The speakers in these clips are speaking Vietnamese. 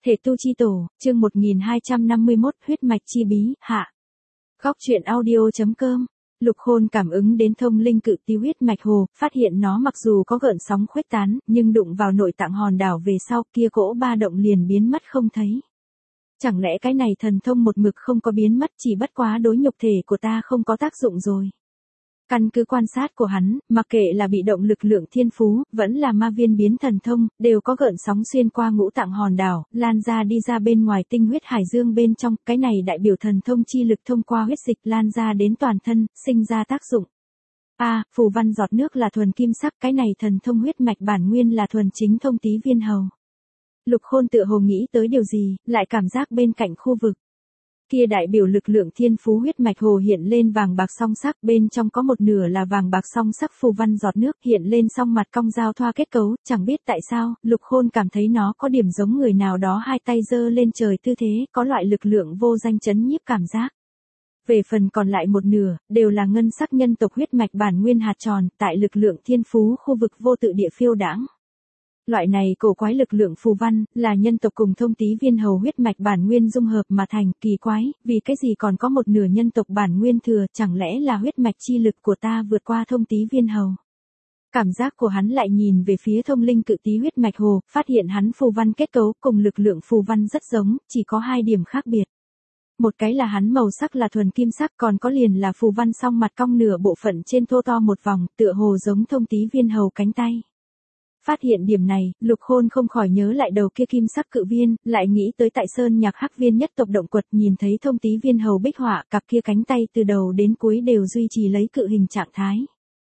Thể tu chi tổ, chương 1251, huyết mạch chi bí, hạ. Góc truyện audio.com. Lục Khôn cảm ứng đến thông linh cự tí huyết mạch hồ, phát hiện nó mặc dù có gợn sóng khuếch tán, nhưng đụng vào nội tạng hòn đảo về sau kia cỗ ba động liền biến mất không thấy. Chẳng lẽ cái này thần thông một mực không có biến mất, chỉ bất quá đối nhục thể của ta không có tác dụng rồi. Căn cứ quan sát của hắn, mặc kệ là bị động lực lượng thiên phú, vẫn là ma viên biến thần thông, đều có gợn sóng xuyên qua ngũ tạng hòn đảo, lan ra đi ra bên ngoài tinh huyết hải dương bên trong, cái này đại biểu thần thông chi lực thông qua huyết dịch lan ra đến toàn thân, sinh ra tác dụng. Phù văn giọt nước là thuần kim sắc, cái này thần thông huyết mạch bản nguyên là thuần chính thông tí viên hầu. Lục Khôn tựa hồ nghĩ tới điều gì, lại cảm giác bên cạnh khu vực kia đại biểu lực lượng thiên phú huyết mạch hồ hiện lên vàng bạc song sắc, bên trong có một nửa là vàng bạc song sắc phù văn giọt nước hiện lên song mặt cong giao thoa kết cấu, chẳng biết tại sao, Lục Khôn cảm thấy nó có điểm giống người nào đó hai tay giơ lên trời tư thế, có loại lực lượng vô danh chấn nhiếp cảm giác. Về phần còn lại một nửa, đều là ngân sắc nhân tộc huyết mạch bản nguyên hạt tròn, tại lực lượng thiên phú khu vực vô tự địa phiêu đãng. Loại này cổ quái lực lượng phù văn, là nhân tộc cùng thông tí viên hầu huyết mạch bản nguyên dung hợp mà thành, kỳ quái, vì cái gì còn có một nửa nhân tộc bản nguyên thừa, chẳng lẽ là huyết mạch chi lực của ta vượt qua thông tí viên hầu. Cảm giác của hắn lại nhìn về phía thông linh cự tí huyết mạch hồ, phát hiện hắn phù văn kết cấu cùng lực lượng phù văn rất giống, chỉ có hai điểm khác biệt. Một cái là hắn màu sắc là thuần kim sắc, còn có liền là phù văn song mặt cong nửa bộ phận trên thô to một vòng, tựa hồ giống thông tí viên hầu cánh tay. Phát hiện điểm này, Lục Khôn không khỏi nhớ lại đầu kia kim sắc cự viên, lại nghĩ tới tại sơn nhạc hắc viên nhất tộc động quật, nhìn thấy thông tí viên hầu bích họa, cặp kia cánh tay từ đầu đến cuối đều duy trì lấy cự hình trạng thái.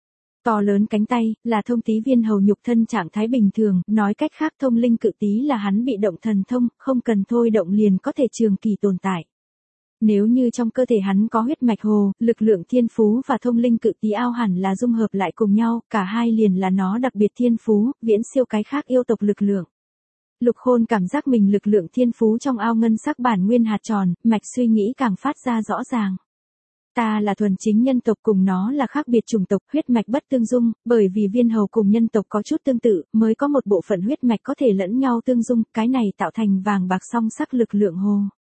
To lớn cánh tay, là thông tí viên hầu nhục thân trạng thái bình thường, nói cách khác thông linh cự tí là hắn bị động thần thông, không cần thôi động liền có thể trường kỳ tồn tại. Nếu như trong cơ thể hắn có huyết mạch hồ, lực lượng thiên phú và thông linh cự tí ao hẳn là dung hợp lại cùng nhau, cả hai liền là nó đặc biệt thiên phú, viễn siêu cái khác yêu tộc lực lượng. Lục Khôn cảm giác mình lực lượng thiên phú trong ao ngân sắc bản nguyên hạt tròn, mạch suy nghĩ càng phát ra rõ ràng. Ta là thuần chính nhân tộc, cùng nó là khác biệt chủng tộc, huyết mạch bất tương dung, bởi vì viên hầu cùng nhân tộc có chút tương tự, mới có một bộ phận huyết mạch có thể lẫn nhau tương dung, cái này tạo thành vàng bạc song sắc lực lượng hồ.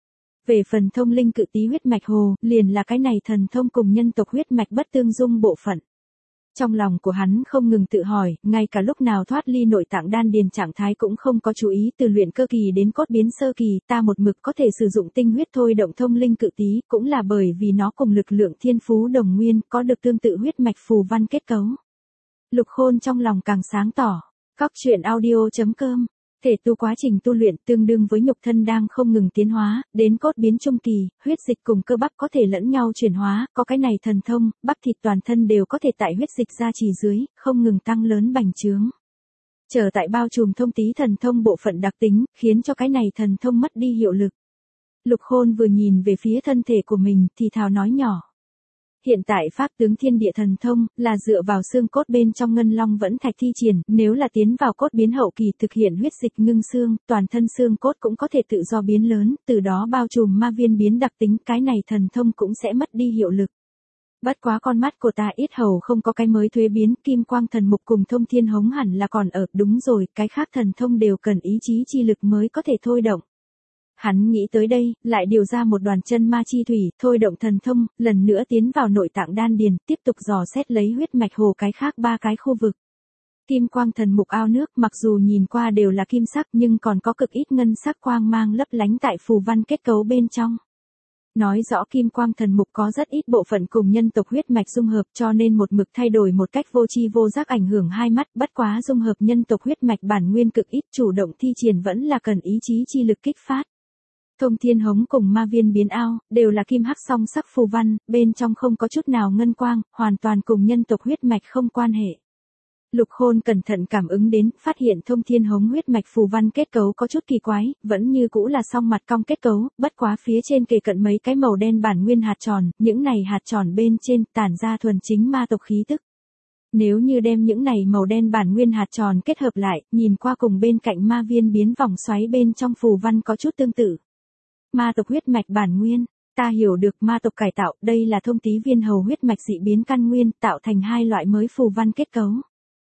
Về phần thông linh cự tí huyết mạch hồ, liền là cái này thần thông cùng nhân tộc huyết mạch bất tương dung bộ phận. Trong lòng của hắn không ngừng tự hỏi, ngay cả lúc nào thoát ly nội tạng đan điền trạng thái cũng không có chú ý, từ luyện cơ kỳ đến cốt biến sơ kỳ, ta một mực có thể sử dụng tinh huyết thôi động thông linh cự tí, cũng là bởi vì nó cùng lực lượng thiên phú đồng nguyên, có được tương tự huyết mạch phù văn kết cấu. Lục Khôn trong lòng càng sáng tỏ. Góc truyện audio.com. Thể tu quá trình tu luyện tương đương với nhục thân đang không ngừng tiến hóa, đến cốt biến trung kỳ, huyết dịch cùng cơ bắp có thể lẫn nhau chuyển hóa, có cái này thần thông, bắp thịt toàn thân đều có thể tại huyết dịch gia trì dưới, không ngừng tăng lớn bành trướng. Trở tại bao trùm thông tí thần thông bộ phận đặc tính, khiến cho cái này thần thông mất đi hiệu lực. Lục Khôn vừa nhìn về phía thân thể của mình thì thào nói nhỏ. Hiện tại pháp tướng thiên địa thần thông, là dựa vào xương cốt bên trong ngân long vẫn thạch thi triển, nếu là tiến vào cốt biến hậu kỳ thực hiện huyết dịch ngưng xương, toàn thân xương cốt cũng có thể tự do biến lớn, từ đó bao trùm ma viên biến đặc tính, cái này thần thông cũng sẽ mất đi hiệu lực. Bất quá con mắt của ta ít hầu không có cái mới thuế biến, kim quang thần mục cùng thông thiên hống hẳn là còn ở, đúng rồi, cái khác thần thông đều cần ý chí chi lực mới có thể thôi động. Hắn nghĩ tới đây, lại điều ra một đoàn chân ma chi thủy, thôi động thần thông, lần nữa tiến vào nội tạng đan điền, tiếp tục dò xét lấy huyết mạch hồ cái khác ba cái khu vực. Kim quang thần mục ao nước mặc dù nhìn qua đều là kim sắc nhưng còn có cực ít ngân sắc quang mang lấp lánh tại phù văn kết cấu bên trong. Nói rõ kim quang thần mục có rất ít bộ phận cùng nhân tộc huyết mạch dung hợp, cho nên một mực thay đổi một cách vô tri vô giác ảnh hưởng hai mắt, bất quá dung hợp nhân tộc huyết mạch bản nguyên cực ít, chủ động thi triển vẫn là cần ý chí chi lực kích phát. Thông thiên hống cùng ma viên biến ao, đều là kim hắc song sắc phù văn, bên trong không có chút nào ngân quang, hoàn toàn cùng nhân tộc huyết mạch không quan hệ. Lục Khôn cẩn thận cảm ứng đến, phát hiện thông thiên hống huyết mạch phù văn kết cấu có chút kỳ quái, vẫn như cũ là song mặt cong kết cấu, bất quá phía trên kề cận mấy cái màu đen bản nguyên hạt tròn, những này hạt tròn bên trên tản ra thuần chính ma tộc khí tức. Nếu như đem những này màu đen bản nguyên hạt tròn kết hợp lại, nhìn qua cùng bên cạnh ma viên biến vòng xoáy bên trong phù văn có chút tương tự. Ma tộc huyết mạch bản nguyên, ta hiểu được ma tộc cải tạo, đây là thông tí viên hầu huyết mạch dị biến căn nguyên, tạo thành hai loại mới phù văn kết cấu.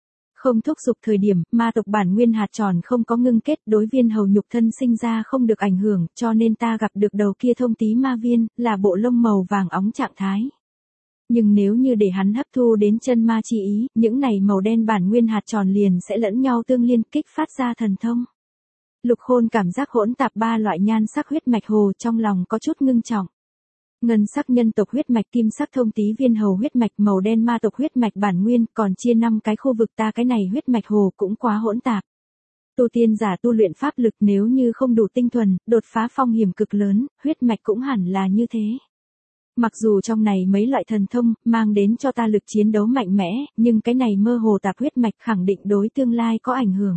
Không thúc giục thời điểm, ma tộc bản nguyên hạt tròn không có ngưng kết, đối viên hầu nhục thân sinh ra không được ảnh hưởng, cho nên ta gặp được đầu kia thông tí ma viên, là bộ lông màu vàng óng trạng thái. Nhưng nếu như để hắn hấp thu đến chân ma chi ý, những này màu đen bản nguyên hạt tròn liền sẽ lẫn nhau tương liên, kích phát ra thần thông. Lục Khôn cảm giác hỗn tạp ba loại nhan sắc huyết mạch hồ, trong lòng có chút ngưng trọng. Ngân sắc nhân tộc huyết mạch, kim sắc thông tí viên hầu huyết mạch, màu đen ma tộc huyết mạch bản nguyên, còn chia 5 cái khu vực, ta cái này huyết mạch hồ cũng quá hỗn tạp. Tu tiên giả tu luyện pháp lực nếu như không đủ tinh thuần, đột phá phong hiểm cực lớn, huyết mạch cũng hẳn là như thế. Mặc dù trong này mấy loại thần thông mang đến cho ta lực chiến đấu mạnh mẽ, nhưng cái này mơ hồ tạp huyết mạch khẳng định đối tương lai có ảnh hưởng.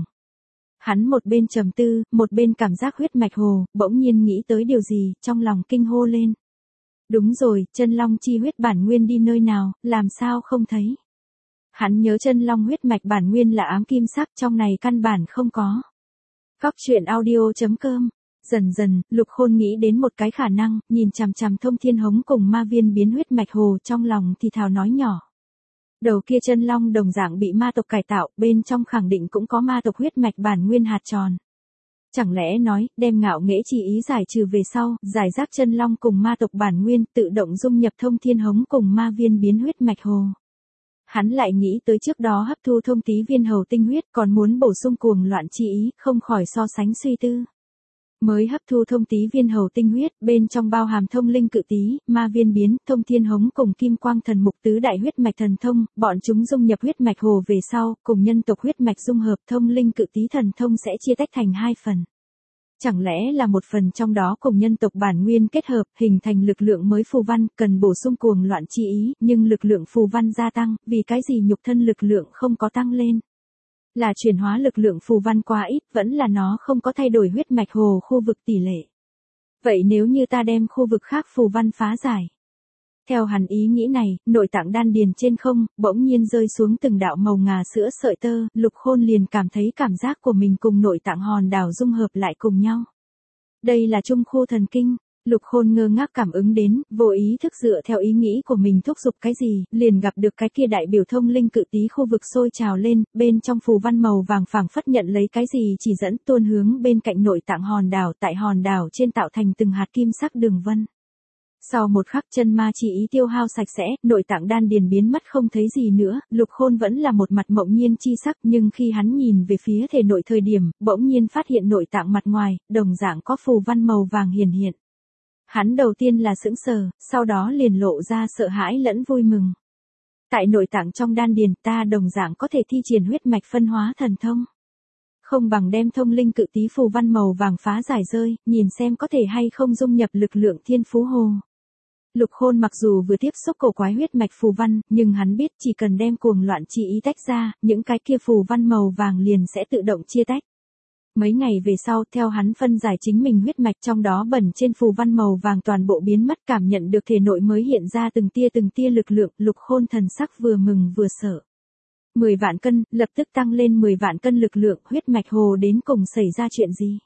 Hắn một bên trầm tư, một bên cảm giác huyết mạch hồ, bỗng nhiên nghĩ tới điều gì, trong lòng kinh hô lên. Đúng rồi, chân long chi huyết bản nguyên đi nơi nào, làm sao không thấy. Hắn nhớ chân long huyết mạch bản nguyên là ám kim sắc, trong này căn bản không có. Góc truyện audio.com. Dần dần, Lục Khôn nghĩ đến một cái khả năng, nhìn chằm chằm Thông Thiên Hống cùng ma viên biến huyết mạch hồ, trong lòng thì thào nói nhỏ. Đầu kia chân long đồng dạng bị ma tộc cải tạo, bên trong khẳng định cũng có ma tộc huyết mạch bản nguyên hạt tròn. Chẳng lẽ nói, đem ngạo nghễ chi ý giải trừ về sau, giải rác chân long cùng ma tộc bản nguyên, tự động dung nhập Thông Thiên Hống cùng ma viên biến huyết mạch hồ. Hắn lại nghĩ tới trước đó hấp thu thông tí viên hầu tinh huyết, còn muốn bổ sung cuồng loạn chi ý, không khỏi so sánh suy tư. Mới hấp thu thông tí viên hầu tinh huyết, bên trong bao hàm thông linh cự tí, ma viên biến, thông thiên hống cùng kim quang thần mục tứ đại huyết mạch thần thông, bọn chúng dung nhập huyết mạch hồ về sau, cùng nhân tộc huyết mạch dung hợp, thông linh cự tí thần thông sẽ chia tách thành 2 phần. Chẳng lẽ là một phần trong đó cùng nhân tộc bản nguyên kết hợp, hình thành lực lượng mới phù văn, cần bổ sung cuồng loạn chi ý, nhưng lực lượng phù văn gia tăng, vì cái gì nhục thân lực lượng không có tăng lên? Là chuyển hóa lực lượng phù văn quá ít, vẫn là nó không có thay đổi huyết mạch hồ khu vực tỷ lệ. Vậy nếu như ta đem khu vực khác phù văn phá giải. Theo hắn ý nghĩ này, nội tạng đan điền trên không, bỗng nhiên rơi xuống từng đạo màu ngà sữa sợi tơ, Lục Khôn liền cảm thấy cảm giác của mình cùng nội tạng hòn đảo dung hợp lại cùng nhau. Đây là trung khu thần kinh. Lục Khôn ngơ ngác cảm ứng đến, vô ý thức dựa theo ý nghĩ của mình thúc giục cái gì, liền gặp được cái kia đại biểu thông linh cự tí khu vực sôi trào lên, bên trong phù văn màu vàng phảng phất nhận lấy cái gì chỉ dẫn tuôn hướng bên cạnh nội tạng hòn đảo, tại hòn đảo trên tạo thành từng hạt kim sắc đường vân. Sau một khắc chân ma chi ý tiêu hao sạch sẽ, nội tạng đan điền biến mất không thấy gì nữa, Lục Khôn vẫn là một mặt mộng nhiên chi sắc, nhưng khi hắn nhìn về phía thể nội thời điểm, bỗng nhiên phát hiện nội tạng mặt ngoài, đồng dạng có phù văn màu vàng hiển hiện. Hắn đầu tiên là sững sờ, sau đó liền lộ ra sợ hãi lẫn vui mừng. Tại nội tạng trong đan điền ta đồng dạng có thể thi triển huyết mạch phân hóa thần thông. Không bằng đem thông linh cự tí phù văn màu vàng phá giải rơi, nhìn xem có thể hay không dung nhập lực lượng thiên phú hồ. Lục Khôn mặc dù vừa tiếp xúc cổ quái huyết mạch phù văn, nhưng hắn biết chỉ cần đem cuồng loạn chi ý tách ra, những cái kia phù văn màu vàng liền sẽ tự động chia tách. Mấy ngày về sau, theo hắn phân giải chính mình huyết mạch trong đó bẩn trên phù văn màu vàng toàn bộ biến mất, cảm nhận được thể nội mới hiện ra từng tia lực lượng, Lục Khôn thần sắc vừa mừng vừa sợ. 10 vạn cân, lập tức tăng lên 10 vạn cân lực lượng, huyết mạch hồ đến cùng xảy ra chuyện gì?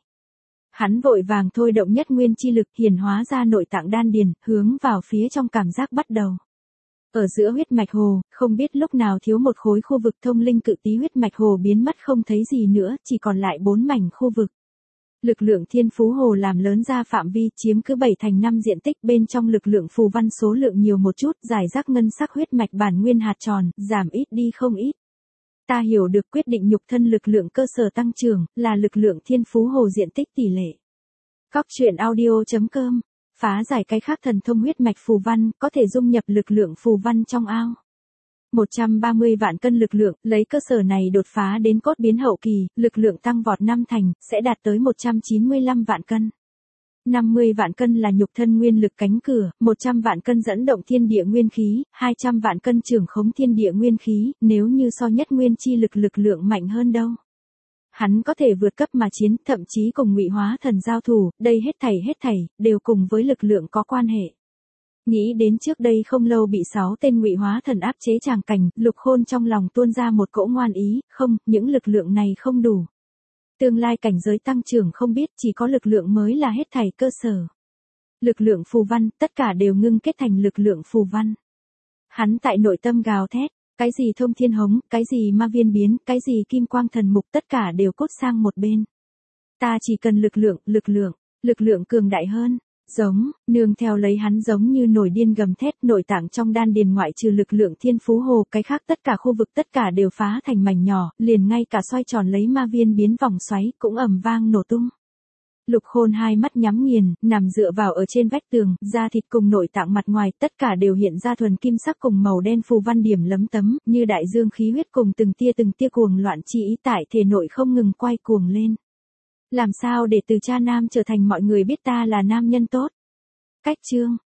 Hắn vội vàng thôi động nhất nguyên chi lực hiển hóa ra nội tạng đan điền, hướng vào phía trong cảm giác bắt đầu. Ở giữa huyết mạch hồ, không biết lúc nào thiếu một khối khu vực thông linh cự tí huyết mạch hồ biến mất không thấy gì nữa, chỉ còn lại 4 mảnh khu vực. Lực lượng thiên phú hồ làm lớn ra phạm vi, chiếm cứ 7/5 diện tích, bên trong lực lượng phù văn số lượng nhiều một chút, giải rác ngân sắc huyết mạch bản nguyên hạt tròn, giảm ít đi không ít. Ta hiểu được quyết định nhục thân lực lượng cơ sở tăng trưởng, là lực lượng thiên phú hồ diện tích tỷ lệ. Góc truyện audio.com. Phá giải cái khác thần thông huyết mạch phù văn, có thể dung nhập lực lượng phù văn trong ao. 130 vạn cân lực lượng, lấy cơ sở này đột phá đến cốt biến hậu kỳ, lực lượng tăng vọt 5 thành, sẽ đạt tới 195 vạn cân. 50 vạn cân là nhục thân nguyên lực cánh cửa, 100 vạn cân dẫn động thiên địa nguyên khí, 200 vạn cân trưởng khống thiên địa nguyên khí, nếu như so nhất nguyên chi lực lượng mạnh hơn đâu. Hắn có thể vượt cấp mà chiến, thậm chí cùng Ngụy Hóa Thần giao thủ, đây hết thảy, đều cùng với lực lượng có quan hệ. Nghĩ đến trước đây không lâu bị 6 tên Ngụy Hóa Thần áp chế tràng cảnh, Lục Khôn trong lòng tuôn ra một cỗ ngoan ý, không, những lực lượng này không đủ. Tương lai cảnh giới tăng trưởng không biết, chỉ có lực lượng mới là hết thảy cơ sở. Lực lượng phù văn, tất cả đều ngưng kết thành lực lượng phù văn. Hắn tại nội tâm gào thét, Cái gì thông thiên hống, cái gì ma viên biến, cái gì kim quang thần mục tất cả đều cốt sang một bên. Ta chỉ cần lực lượng cường đại hơn. Giống, nương theo lấy hắn giống như nổi điên gầm thét, nội tạng trong đan điền ngoại trừ lực lượng thiên phú hồ, cái khác tất cả khu vực tất cả đều phá thành mảnh nhỏ, liền ngay cả xoay tròn lấy ma viên biến vòng xoáy cũng ầm vang nổ tung. Lục Khôn hai mắt nhắm nghiền, nằm dựa vào ở trên vách tường, da thịt cùng nội tạng mặt ngoài tất cả đều hiện ra thuần kim sắc cùng màu đen phù văn điểm lấm tấm, như đại dương khí huyết cùng từng tia cuồng loạn chi ý tại thể nội không ngừng quay cuồng lên. Làm sao để từ cha nam trở thành mọi người biết ta là nam nhân tốt? Cách chương